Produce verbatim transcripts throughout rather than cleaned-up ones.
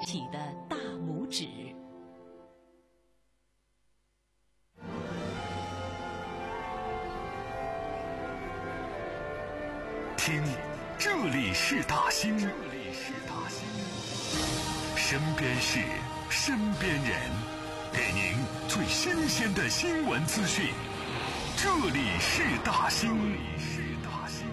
起的大拇指。 听，这里是大兴，这里是大兴，身边事，身边人，给您最新鲜的新闻资讯。这里是大兴，这里是大兴。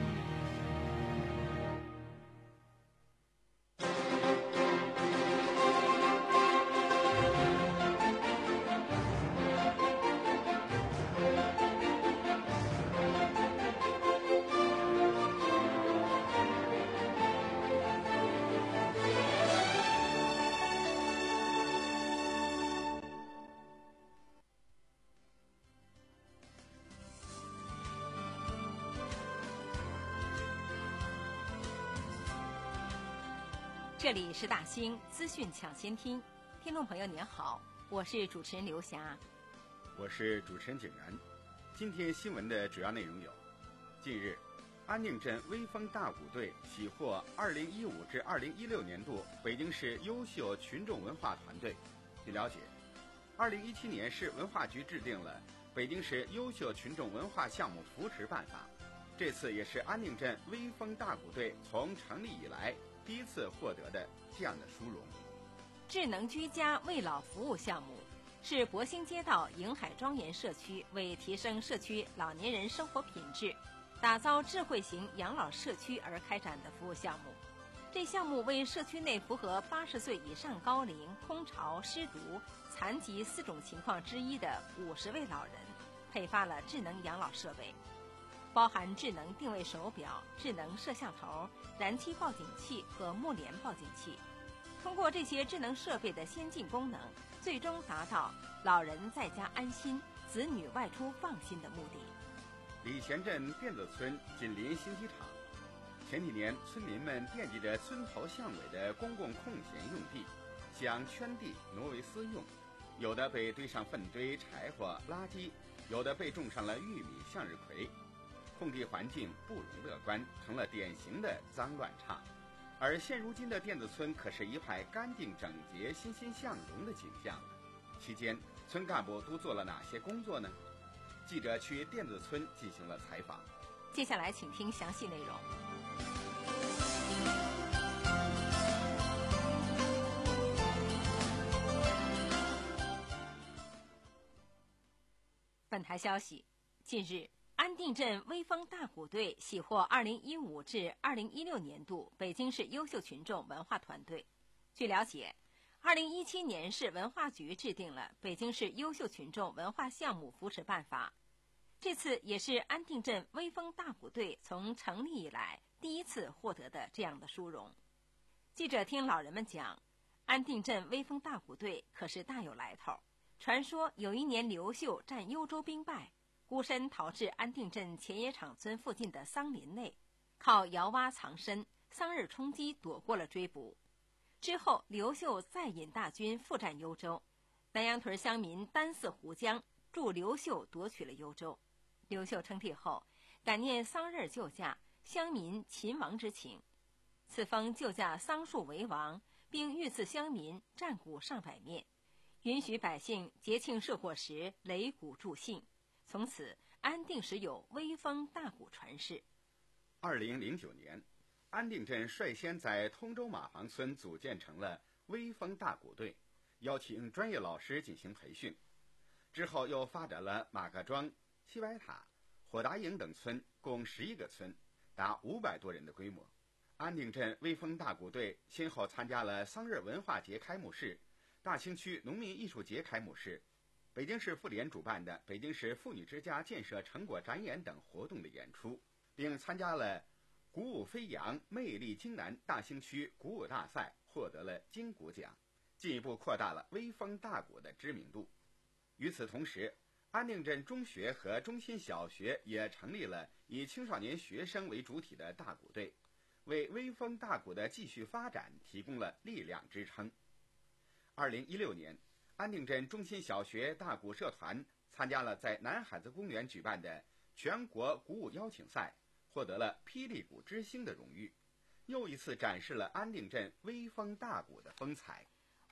这里是大兴资讯抢先听，听众朋友您好，我是主持人刘霞， 我是主持人景然。今天新闻的主要内容有：近日，安定镇威风大鼓队喜获二零一五至二零一六年度北京市优秀群众文化团队。据了解，二零一七年市文化局制定了北京市优秀群众文化项目扶持办法，这次也是安定镇威风大鼓队从成立以来第一次获得的这样的殊荣。 智能居家为老服务项目是博兴街道迎海庄园社区为提升社区老年人生活品质，打造智慧型养老社区而开展的服务项目。这项目为社区内符合八十岁以上高龄、空巢、失独、残疾四种情况之一的五十位老人配发了智能养老设备，包含智能定位手表、智能摄像头、燃气报警器和目联报警器。通过这些智能设备的先进功能，最终达到老人在家安心、子女外出放心的目的。 礼贤镇电子村紧邻新机场，前几年村民们惦记着村头巷尾的公共空闲用地，想圈地挪为私用，有的被堆上粪堆、柴火、垃圾，有的被种上了玉米、向日葵，空地环境不容乐观，成了典型的脏乱差。而现如今的电子村可是一派干净整洁、欣欣向荣的景象了。期间，村干部都做了哪些工作呢？记者去电子村进行了采访。 接下来请听详细内容。本台消息，近日，安定镇威风大鼓队喜获二零一五至二零一六年度北京市优秀群众文化团队。据了解，二零一七年市文化局制定了北京市优秀群众文化项目扶持办法，这次也是安定镇威风大鼓队从成立以来第一次获得的这样的殊荣。记者听老人们讲，安定镇威风大鼓队可是大有来头。传说有一年刘秀战幽州兵败，孤身逃至安定镇前野场村附近的桑林内，靠窑挖藏身，桑日冲击躲过了追捕。之后刘秀再引大军复战幽州，南阳屯乡民单似胡江，助刘秀夺取了幽州。刘秀称帝后，感念桑日救驾，乡民秦王之情，赐封救驾桑树为王，并御赐乡民战鼓上百面，允许百姓节庆社火时擂鼓助兴。从此，安定时有威风大鼓传世。 二零零九年，安定镇率先在通州马房村组建成了威风大鼓队，邀请专业老师进行培训。之后又发展了马各庄、西白塔、火达营等村，共十一个村，达五百多人的规模。安定镇威风大鼓队先后参加了桑日文化节开幕式、大兴区农民艺术节开幕式、北京市妇联主办的北京市妇女之家建设成果展演等活动的演出，并参加了鼓舞飞扬、魅力京南大兴区鼓舞大赛，获得了金鼓奖，进一步扩大了威风大鼓的知名度。与此同时，安定镇中学和中心小学也成立了以青少年学生为主体的大鼓队，为威风大鼓的继续发展提供了力量支撑。二零一六年，安定镇中心小学大鼓社团参加了在南海子公园举办的全国鼓舞邀请赛，获得了霹雳鼓之星的荣誉，又一次展示了安定镇威风大鼓的风采。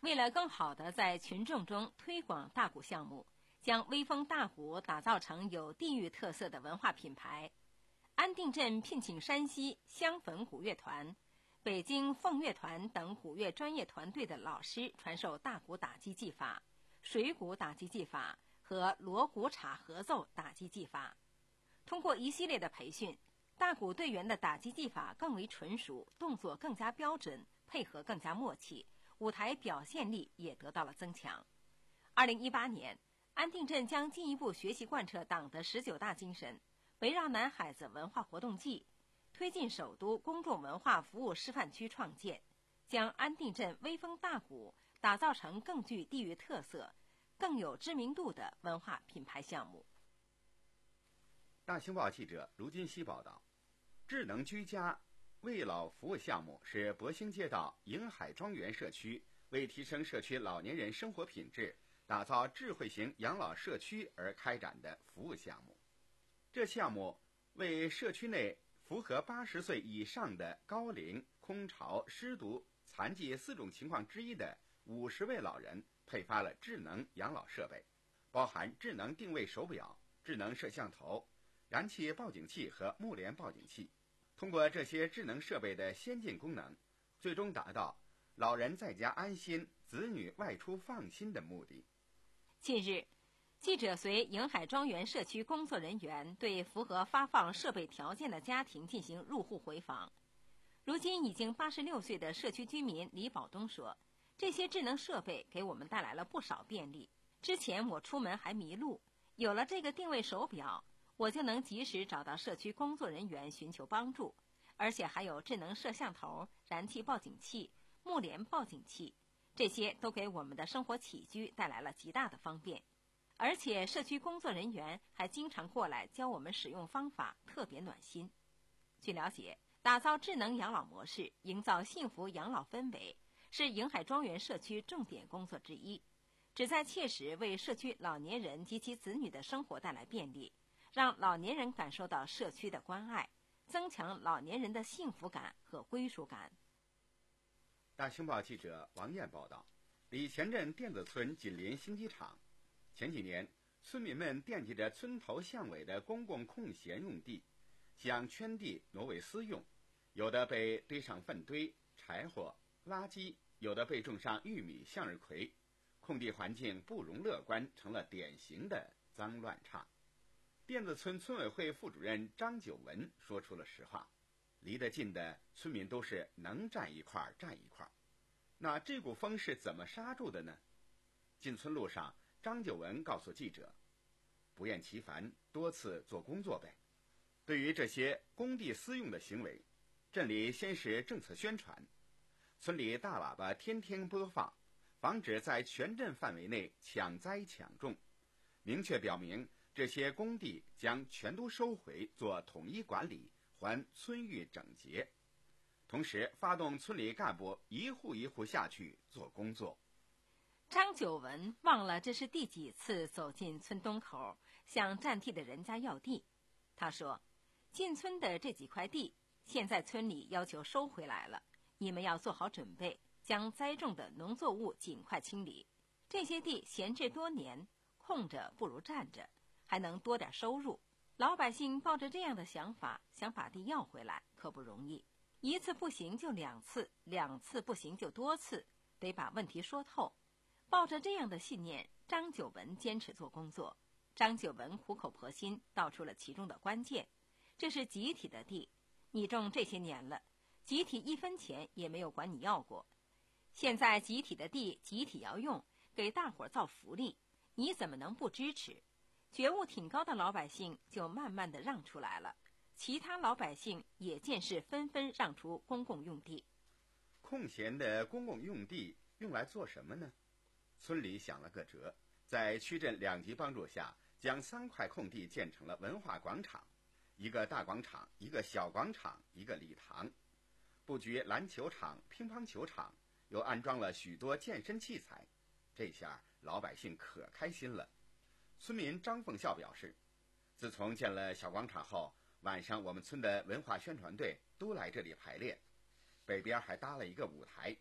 为了更好地在群众中推广大鼓项目，将威风大鼓打造成有地域特色的文化品牌，安定镇聘请山西襄汾鼓乐团、北京凤乐团等鼓乐专业团队的老师传授大鼓打击技法、水鼓打击技法和锣鼓镲合奏打击技法。通过一系列的培训，大鼓队员的打击技法更为纯熟，动作更加标准，配合更加默契，舞台表现力也得到了增强。二零一八年，安定镇将进一步学习贯彻党的十九大精神，围绕南海子文化活动季，推进首都公众文化服务示范区创建，将安定镇威风大鼓打造成更具地域特色、更有知名度的文化品牌项目。 大兴报记者卢金熙报道，智能居家为老服务项目是博兴街道迎海庄园社区为提升社区老年人生活品质，打造智慧型养老社区而开展的服务项目。这项目为社区内符合八十岁以上的高龄、空巢、失独、残疾四种情况之一的五十位老人配发了智能养老设备，包含智能定位手表、智能摄像头、燃气报警器和目联报警器。通过这些智能设备的先进功能，最终达到老人在家安心、子女外出放心的目的。 近日，记者随迎海庄园社区工作人员对符合发放设备条件的家庭进行入户回访。如今已经八十六岁的社区居民李宝东说，这些智能设备给我们带来了不少便利。之前我出门还迷路，有了这个定位手表，我就能及时找到社区工作人员寻求帮助，而且还有智能摄像头、燃气报警器、目联报警器，这些都给我们的生活起居带来了极大的方便。而且社区工作人员还经常过来教我们使用方法，特别暖心。据了解，打造智能养老模式，营造幸福养老氛围，是迎海庄园社区重点工作之一，旨在切实为社区老年人及其子女的生活带来便利，让老年人感受到社区的关爱，增强老年人的幸福感和归属感。 大兴报记者王燕报道，李前镇电子村紧邻新机场，前几年村民们惦记着村头巷尾的公共空闲用地，将圈地挪为私用，有的被堆上粪堆、柴火、垃圾，有的被种上玉米、向日葵，空地环境不容乐观，成了典型的脏乱差。电子村村委会副主任张九文说出了实话，离得近的村民都是能站一块站一块。那这股风是怎么刹住的呢？进村路上，张九文告诉记者，不厌其烦，多次做工作呗。对于这些工地私用的行为，镇里先是政策宣传，村里大喇叭天天播放，防止在全镇范围内抢栽抢种，明确表明这些工地将全都收回，做统一管理，还村域整洁。同时发动村里干部一户一户下去做工作。 张九文忘了这是第几次走进村东口向占地的人家要地。他说，进村的这几块地现在村里要求收回来了，你们要做好准备，将栽种的农作物尽快清理。这些地闲置多年，空着不如占着，还能多点收入。老百姓抱着这样的想法想把地要回来可不容易，一次不行就两次，两次不行就多次，得把问题说透。抱着这样的信念，张九文坚持做工作。张九文苦口婆心道出了其中的关键，这是集体的地，你种这些年了，集体一分钱也没有管你要过，现在集体的地集体要用，给大伙造福利，你怎么能不支持？觉悟挺高的老百姓就慢慢的让出来了，其他老百姓也见势纷纷让出公共用地。 空闲的公共用地用来做什么呢？村里想了个辙，在区镇两级帮助下，将三块空地建成了文化广场，一个大广场，一个小广场，一个礼堂，布局篮球场、乒乓球场，又安装了许多健身器材。这下老百姓可开心了。村民张凤孝表示，自从建了小广场后，晚上我们村的文化宣传队都来这里排练，北边还搭了一个舞台，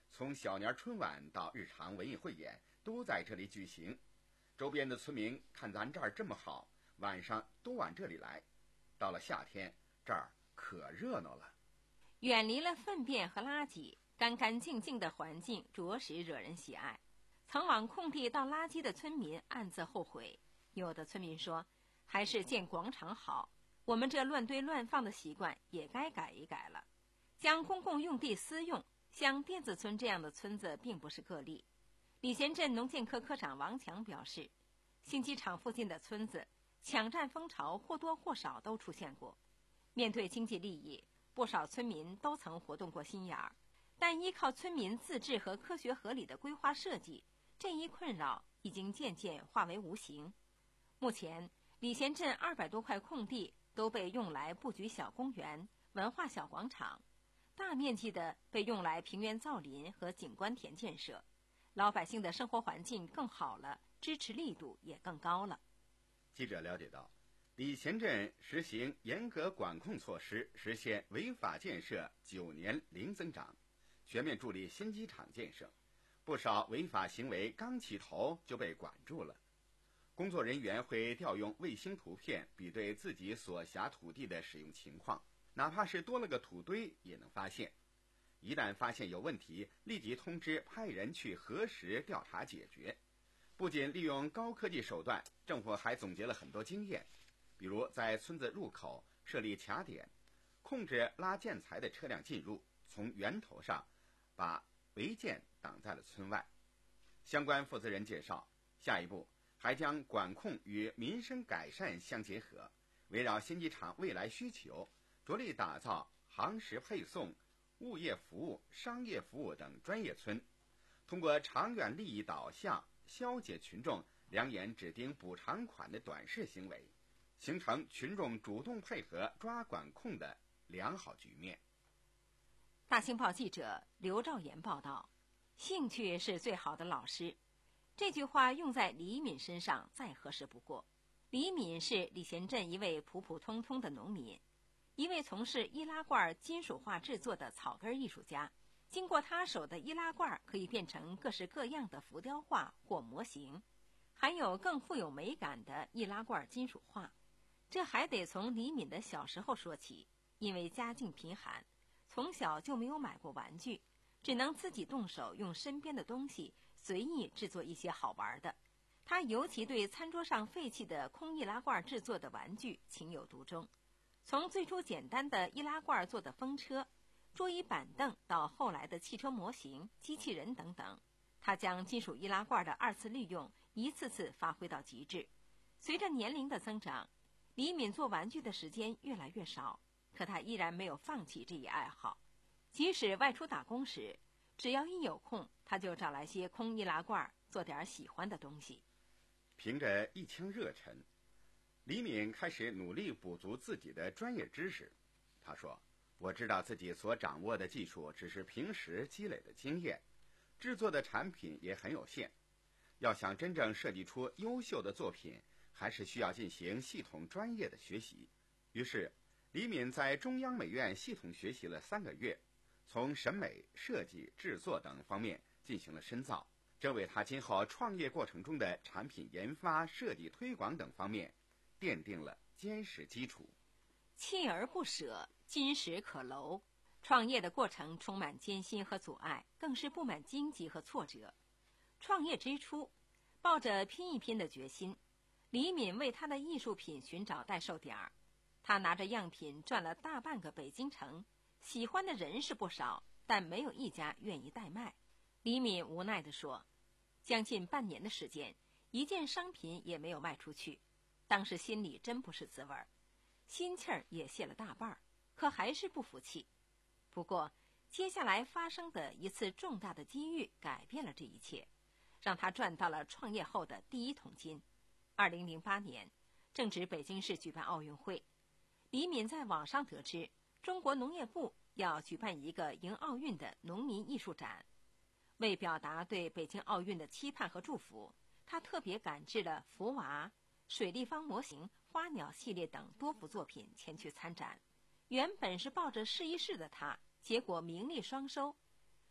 从小年春晚到日常文艺汇演都在这里举行。周边的村民看咱这儿这么好，晚上都往这里来。到了夏天，这儿可热闹了。 远离了粪便和垃圾，干干净净的环境着实惹人喜爱。曾往空地倒垃圾的村民暗自后悔，有的村民说，还是建广场好，我们这乱堆乱放的习惯也该改一改了。将公共用地私用，像甸子村这样的村子并不是个例。礼贤镇农建科科长王强表示，新机场附近的村子抢占风潮或多或少都出现过。面对经济利益，不少村民都曾活动过心眼儿，但依靠村民自治和科学合理的规划设计，这一困扰已经渐渐化为无形。目前，礼贤镇二百多块空地都被用来布局小公园、文化小广场，大面积的被用来平原造林和景观田建设，老百姓的生活环境更好了，支持力度也更高了。 记者了解到，礼贤镇实行严格管控措施，实现违法建设九年零增长，全面助力新机场建设。不少违法行为刚起头就被管住了。工作人员会调用卫星图片，比对自己所辖土地的使用情况，哪怕是多了个土堆也能发现。一旦发现有问题，立即通知派人去核实调查解决。不仅利用高科技手段，政府还总结了很多经验，比如在村子入口设立卡点，控制拉建材的车辆进入，从源头上把违建挡在了村外。相关负责人介绍，下一步还将管控与民生改善相结合，围绕新机场未来需求，着力打造航时配送、物业服务、商业服务等专业村，通过长远利益导向消解群众两眼只盯补偿款的短视行为，形成群众主动配合抓管控的良好局面。 大新报记者刘兆岩报道，兴趣是最好的老师。这句话用在李敏身上再合适不过。李敏是礼贤镇一位普普通通的农民，一位从事易拉罐金属化制作的草根艺术家。经过他手的易拉罐可以变成各式各样的浮雕画或模型，还有更富有美感的易拉罐金属画。这还得从李敏的小时候说起，因为家境贫寒，从小就没有买过玩具，只能自己动手用身边的东西随意制作一些好玩的。他尤其对餐桌上废弃的空易拉罐制作的玩具情有独钟，从最初简单的易拉罐做的风车、桌椅板凳到后来的汽车模型、机器人等等，他将金属易拉罐的二次利用一次次发挥到极致。随着年龄的增长，李敏做玩具的时间越来越少，可他依然没有放弃这一爱好。即使外出打工时，只要一有空，他就找来些空易拉罐做点喜欢的东西。 凭着一腔热忱，李敏开始努力补足自己的专业知识。他说，我知道自己所掌握的技术只是平时积累的经验，制作的产品也很有限。要想真正设计出优秀的作品，还是需要进行系统专业的学习。于是，李敏在中央美院系统学习了三个月，从审美、设计、制作等方面进行了深造，这为他今后创业过程中的产品研发、设计、推广等方面奠定了坚实基础。 锲而不舍，金石可镂。创业的过程充满艰辛和阻碍，更是布满荆棘和挫折。创业之初，抱着拼一拼的决心，李敏为他的艺术品寻找代售点儿。他拿着样品转了大半个北京城，喜欢的人是不少，但没有一家愿意代卖。李敏无奈地说，将近半年的时间，一件商品也没有卖出去，当时心里真不是滋味儿，心气儿也泄了大半儿，可还是不服气。不过接下来发生的一次重大的机遇改变了这一切，让他赚到了创业后的第一桶金。二零零八年，正值北京市举办奥运会，李敏在网上得知中国农业部要举办一个迎奥运的农民艺术展。为表达对北京奥运的期盼和祝福，他特别赶制了福娃、水立方模型、花鸟系列等多幅作品前去参展。原本是抱着试一试的他，结果名利双收。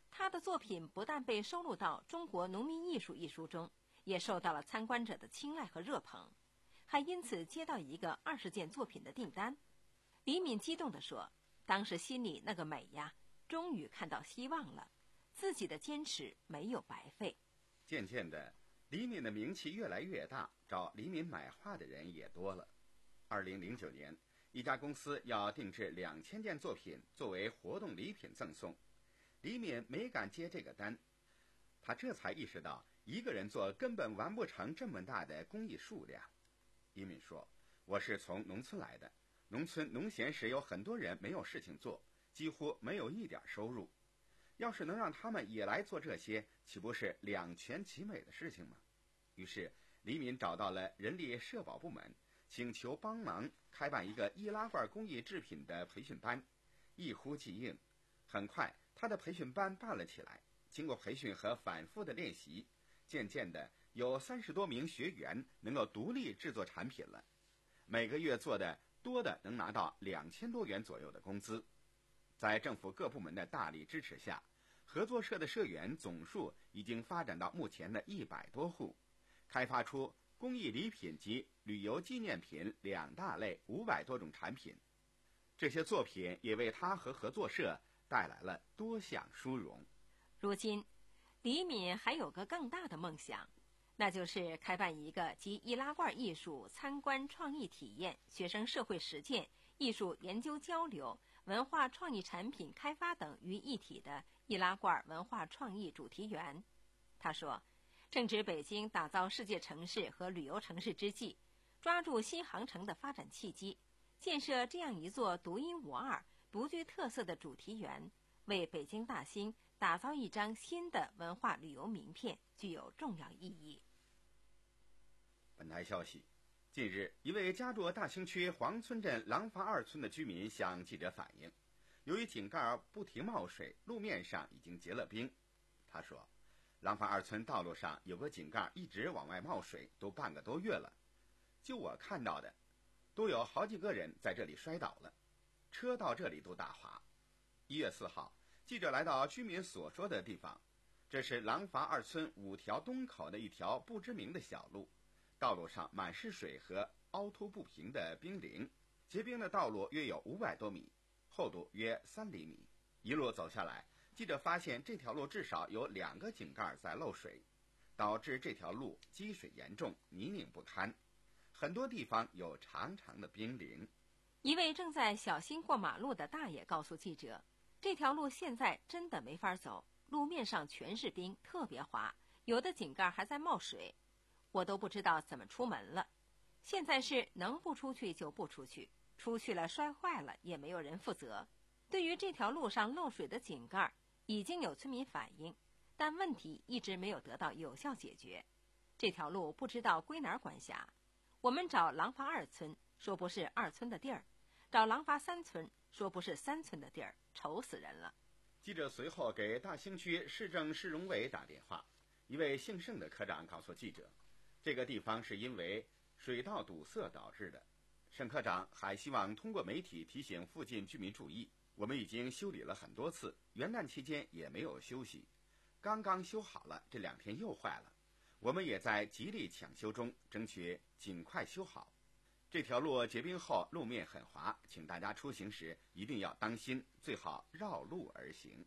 他的作品不但被收录到《中国农民艺术》一书中，也受到了参观者的青睐和热捧，还因此接到一个二十件作品的订单。李敏激动地说：“当时心里那个美呀，终于看到希望了，自己的坚持没有白费。” 渐渐的，李敏的名气越来越大，找李敏买画的人也多了。二零零九年，一家公司要定制两千件作品作为活动礼品赠送，李敏没敢接这个单，他这才意识到一个人做根本完不成这么大的工艺数量。李敏说：“我是从农村来的，农村农闲时有很多人没有事情做，几乎没有一点收入。要是能让他们也来做这些，岂不是两全其美的事情吗？”于是李敏找到了人力社保部门，请求帮忙开办一个易拉罐工艺制品的培训班。一呼即应，很快他的培训班办了起来。经过培训和反复的练习，渐渐的有三十多名学员能够独立制作产品了，每个月做的多的能拿到两千多元左右的工资。在政府各部门的大力支持下，合作社的社员总数已经发展到目前的一百多户，开发出工艺礼品及旅游纪念品两大类五百多种产品。这些作品也为他和合作社带来了多项殊荣。 如今，李敏还有个更大的梦想，那就是开办一个集易拉罐艺术、参观创意体验、学生社会实践、艺术研究交流、文化创意产品开发等于一体的易拉罐文化创意主题园。他说，正值北京打造世界城市和旅游城市之际，抓住新航程的发展契机，建设这样一座独一无二、独具特色的主题园，为北京大兴打造一张新的文化旅游名片，具有重要意义。 本台消息，近日，一位家住大兴区黄村镇廊坊二村的居民向记者反映，由于井盖不停冒水，路面上已经结了冰。他说，廊坊二村道路上有个井盖一直往外冒水，都半个多月了。就我看到的，都有好几个人在这里摔倒了，车到这里都打滑。一月四号，记者来到居民所说的地方，这是廊坊二村五条东口的一条不知名的小路，道路上满是水和凹凸不平的冰凌，结冰的道路约有五百多米，厚度约三厘米。一路走下来，记者发现这条路至少有两个井盖在漏水，导致这条路积水严重，泥泞不堪，很多地方有长长的冰凌。 一位正在小心过马路的大爷告诉记者，这条路现在真的没法走，路面上全是冰，特别滑，有的井盖还在冒水，我都不知道怎么出门了。现在是能不出去就不出去，出去了摔坏了也没有人负责。对于这条路上漏水的井盖，已经有村民反映，但问题一直没有得到有效解决。这条路不知道归哪儿管辖，我们找廊坊二村，说不是二村的地儿，找廊坊三村，说不是三村的地儿，愁死人了。 记者随后给大兴区市政市容委打电话，一位姓盛的科长告诉记者，这个地方是因为水道堵塞导致的。盛科长还希望通过媒体提醒附近居民注意，我们已经修理了很多次，元旦期间也没有休息，刚刚修好了，这两天又坏了，我们也在极力抢修中，争取尽快修好。这条路结冰后路面很滑，请大家出行时一定要当心，最好绕路而行。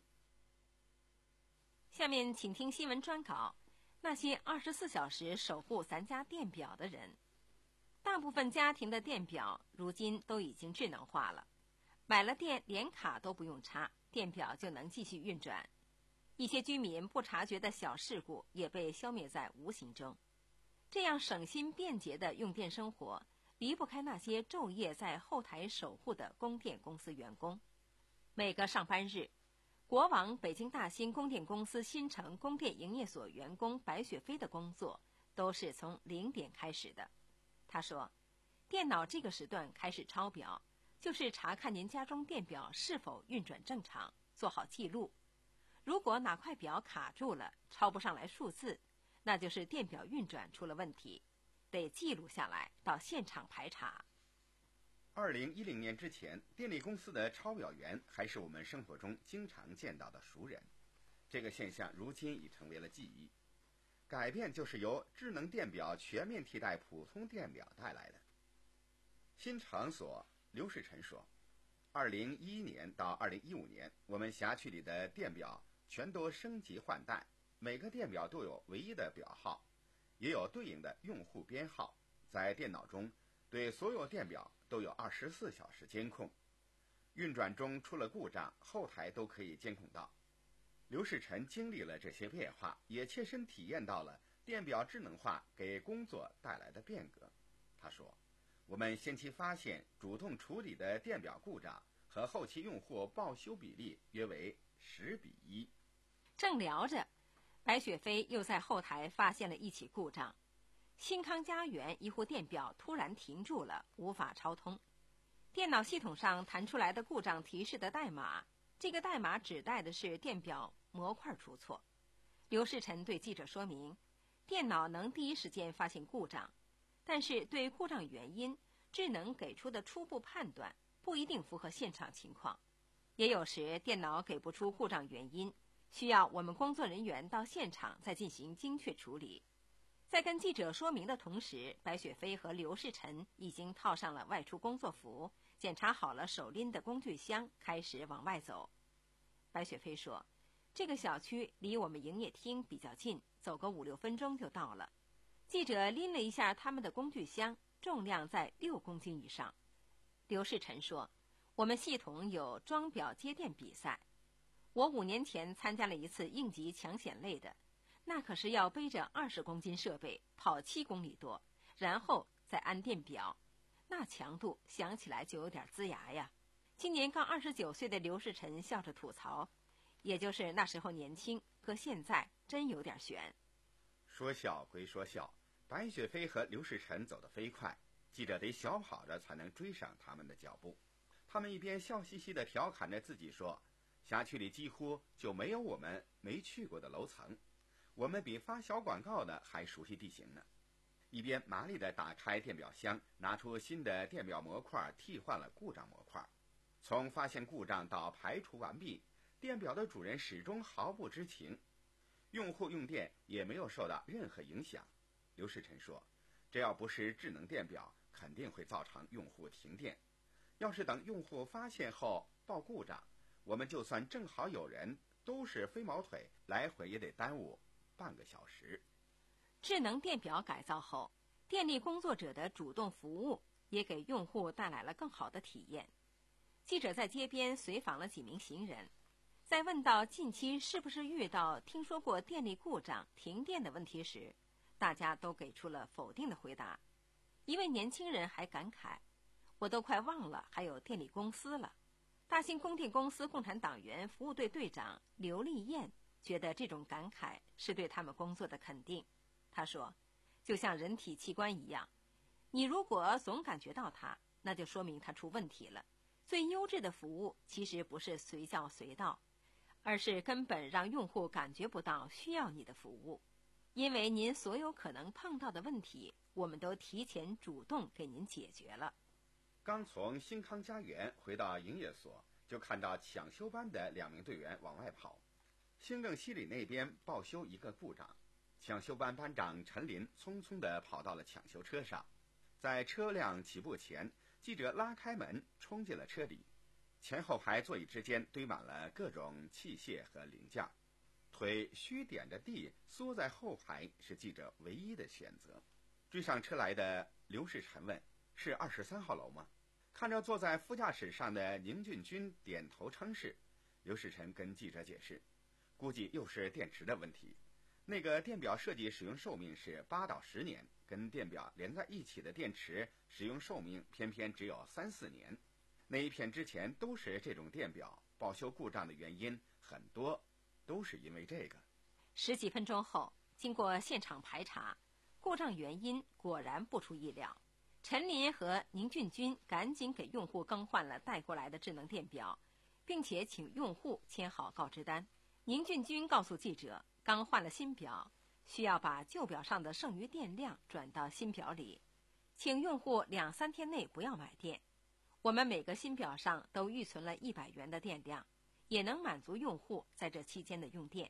下面请听新闻专稿，那些二十四小时守护咱家电表的人。大部分家庭的电表如今都已经智能化了，买了电连卡都不用插，电表就能继续运转。一些居民不察觉的小事故也被消灭在无形中。这样省心便捷的用电生活，离不开那些昼夜在后台守护的供电公司员工。每个上班日，国网北京大兴供电公司新城供电营业所员工白雪飞的工作都是从零点开始的。他说，电脑这个时段开始抄表，就是查看您家中电表是否运转正常，做好记录。如果哪块表卡住了，抄不上来数字，那就是电表运转出了问题，得记录下来，到现场排查。 二零一零年之前，电力公司的抄表员还是我们生活中经常见到的熟人。 这个现象如今已成为了记忆。改变就是由智能电表全面替代普通电表带来的。新场所刘世臣说，二零一一年到二零一五年，我们辖区里的电表全都升级换代，每个电表都有唯一的表号，也有对应的用户编号，在电脑中对所有电表都有二十四小时监控，运转中出了故障，后台都可以监控到。刘世臣经历了这些变化，也切身体验到了电表智能化给工作带来的变革。他说，我们先期发现主动处理的电表故障和后期用户报修比例约为十比一。 正聊着，白雪飞又在后台发现了一起故障，新康家园一户电表突然停住了，无法超通。电脑系统上弹出来的故障提示的代码，这个代码指代的是电表模块出错。刘世臣对记者说明，电脑能第一时间发现故障，但是对故障原因，智能给出的初步判断不一定符合现场情况，也有时电脑给不出故障原因，需要我们工作人员到现场再进行精确处理。在跟记者说明的同时，白雪飞和刘世臣已经套上了外出工作服，检查好了手拎的工具箱，开始往外走。白雪飞说，这个小区离我们营业厅比较近，走个五六分钟就到了。记者拎了一下他们的工具箱，重量在六公斤以上。刘世臣说，我们系统有装表接电比赛，我五年前参加了一次应急抢险类的，那可是要背着二十公斤设备跑七公里多，然后再安电表，那强度想起来就有点龇牙呀。今年刚二十九岁的刘世臣笑着吐槽，也就是那时候年轻，可现在真有点悬。 说笑归说笑，白雪飞和刘世臣走得飞快，记者得小跑着才能追上他们的脚步。他们一边笑嘻嘻地调侃着自己说，辖区里几乎就没有我们没去过的楼层，我们比发小广告的还熟悉地形呢。一边麻利地打开电表箱，拿出新的电表模块，替换了故障模块。从发现故障到排除完毕，电表的主人始终毫不知情，用户用电也没有受到任何影响。刘世臣说，这要不是智能电表，肯定会造成用户停电。要是等用户发现后报故障，我们就算正好有人，都是飞毛腿，来回也得耽误半个小时。 智能电表改造后，电力工作者的主动服务也给用户带来了更好的体验。记者在街边随访了几名行人，在问到近期是不是遇到听说过电力故障、停电的问题时，大家都给出了否定的回答。一位年轻人还感慨，我都快忘了还有电力公司了。大兴供电公司共产党员服务队队长刘丽燕觉得这种感慨是对他们工作的肯定。他说，就像人体器官一样，你如果总感觉到它，那就说明它出问题了。最优质的服务其实不是随叫随到，而是根本让用户感觉不到需要你的服务。因为您所有可能碰到的问题，我们都提前主动给您解决了。 刚从新康家园回到营业所，就看到抢修班的两名队员往外跑。新郑西里那边报修一个故障，抢修班班长陈林匆匆地跑到了抢修车上。在车辆起步前，记者拉开门冲进了车里，前后排座椅之间堆满了各种器械和零件，腿虚点着地缩在后排是记者唯一的选择。追上车来的刘世臣问，是二十三号楼吗？看着坐在副驾驶上的宁俊军点头称是。刘世臣跟记者解释，估计又是电池的问题，那个电表设计使用寿命是八到十年，跟电表连在一起的电池使用寿命偏偏只有三四年。那一片之前都是这种电表，报修故障的原因很多都是因为这个。 十几分钟后，经过现场排查，故障原因果然不出意料。陈林和宁俊军赶紧给用户更换了带过来的智能电表，并且请用户签好告知单。宁俊军告诉记者，刚换了新表，需要把旧表上的剩余电量转到新表里，请用户两三天内不要买电。我们每个新表上都预存了一百元的电量，也能满足用户在这期间的用电。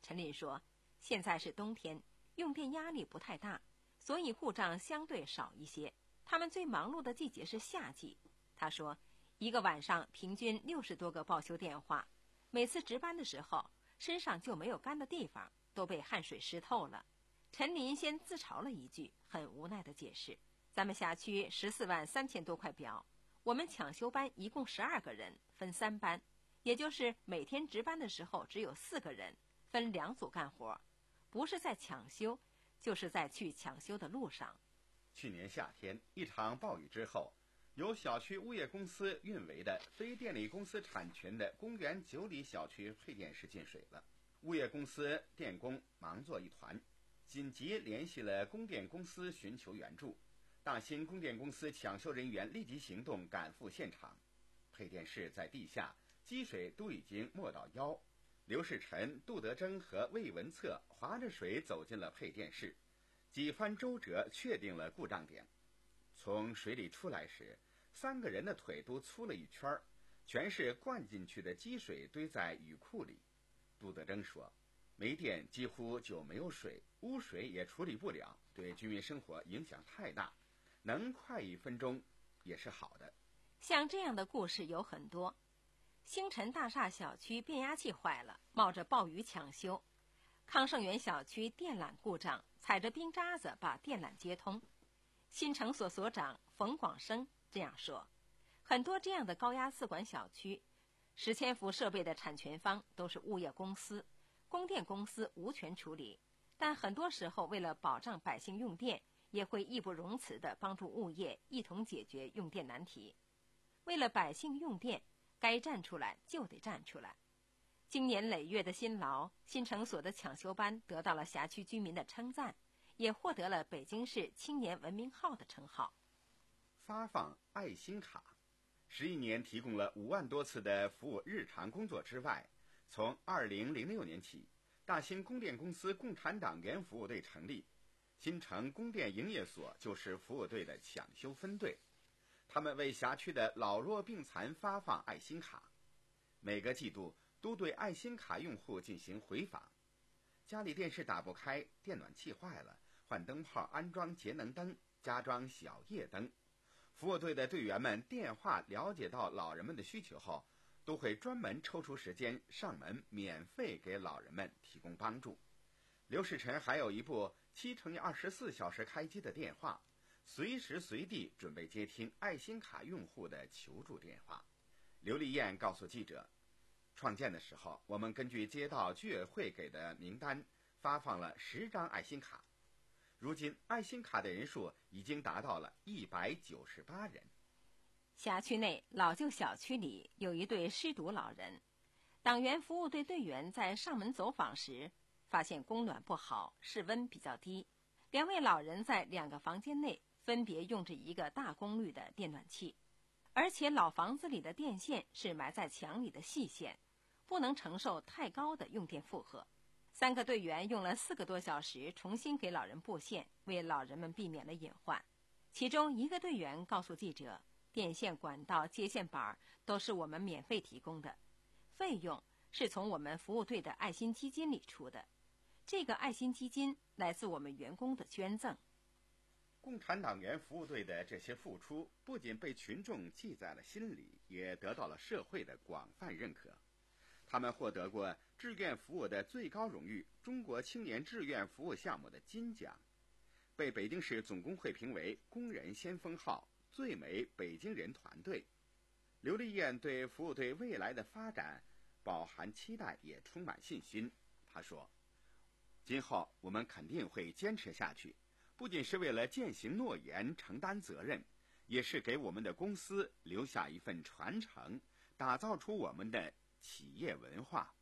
陈林说，现在是冬天，用电压力不太大，所以故障相对少一些。他们最忙碌的季节是夏季。他说，一个晚上平均六十多个报修电话，每次值班的时候，身上就没有干的地方，都被汗水湿透了。陈林先自嘲了一句，很无奈地解释，咱们辖区十四万三千多块表，我们抢修班一共十二个人，分三班，也就是每天值班的时候只有四个人，分两组干活，不是在抢修，就是在去抢修的路上。 去年夏天一场暴雨之后，由小区物业公司运维的非电力公司产权的公园九里小区配电室进水了，物业公司电工忙作一团，紧急联系了供电公司寻求援助。大新供电公司抢修人员立即行动赶赴现场，配电室在地下，积水都已经没到腰。刘世臣、杜德征和魏文策划着水走进了配电室，几番周折确定了故障点。从水里出来时，三个人的腿都粗了一圈，全是灌进去的积水堆在雨库里。杜德征说，没电几乎就没有水，污水也处理不了，对居民生活影响太大，能快一分钟也是好的。 像这样的故事有很多。星辰大厦小区变压器坏了，冒着暴雨抢修；康盛园小区电缆故障，踩着冰渣子把电缆接通。新城所所长冯广生这样说，很多这样的高压四管小区，十千伏设备的产权方都是物业公司，供电公司无权处理，但很多时候为了保障百姓用电，也会义不容辞地帮助物业一同解决用电难题。为了百姓用电，该站出来就得站出来。经年累月的辛劳，新城所的抢修班得到了辖区居民的称赞，也获得了北京市青年文明号的称号。 发放爱心卡，十一年提供了五万多次的服务日常工作之外，从二零零六年起，大新供电公司共产党员服务队成立，新城供电营业所就是服务队的抢修分队。他们为辖区的老弱病残发放爱心卡，每个季度都对爱心卡用户进行回访。家里电视打不开，电暖气坏了，换灯泡，安装节能灯，加装小夜灯。服务队的队员们电话了解到老人们的需求后，都会专门抽出时间上门，免费给老人们提供帮助。刘世臣还有一部七乘以二十四小时开机的电话，随时随地准备接听爱心卡用户的求助电话。刘丽燕告诉记者，创建的时候，我们根据街道居委会给的名单发放了十张爱心卡，如今爱心卡的人数已经达到了一百九十八人。 辖区内老旧小区里有一对失独老人，党员服务队队员在上门走访时，发现供暖不好，室温比较低，两位老人在两个房间内分别用着一个大功率的电暖器，而且老房子里的电线是埋在墙里的细线，不能承受太高的用电负荷。三个队员用了四个多小时重新给老人布线，为老人们避免了隐患。其中一个队员告诉记者，电线、管道、接线板都是我们免费提供的，费用是从我们服务队的爱心基金里出的。这个爱心基金来自我们员工的捐赠。 共产党员服务队的这些付出，不仅被群众记在了心里，也得到了社会的广泛认可。他们获得过志愿服务的最高荣誉——中国青年志愿服务项目的金奖，被北京市总工会评为工人先锋号、最美北京人团队。刘丽燕对服务队未来的发展饱含期待，也充满信心。她说，今后我们肯定会坚持下去，不仅是为了践行诺言、承担责任，也是给我们的公司留下一份传承，打造出我们的企业文化。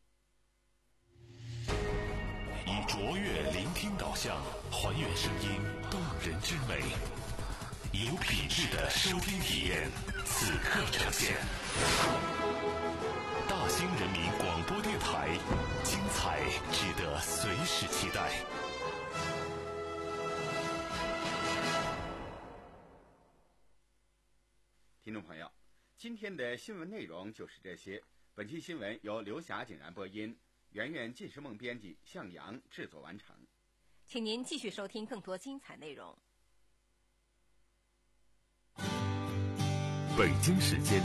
以卓越聆听导向，还原声音动人之美，有品质的收听体验，此刻呈现。大兴人民广播电台，精彩值得随时期待。 听众朋友，今天的新闻内容就是这些。本期新闻由刘霞景然播音， 圆圆近视梦编辑，向阳制作完成。 请您继续收听更多精彩内容。 北京时间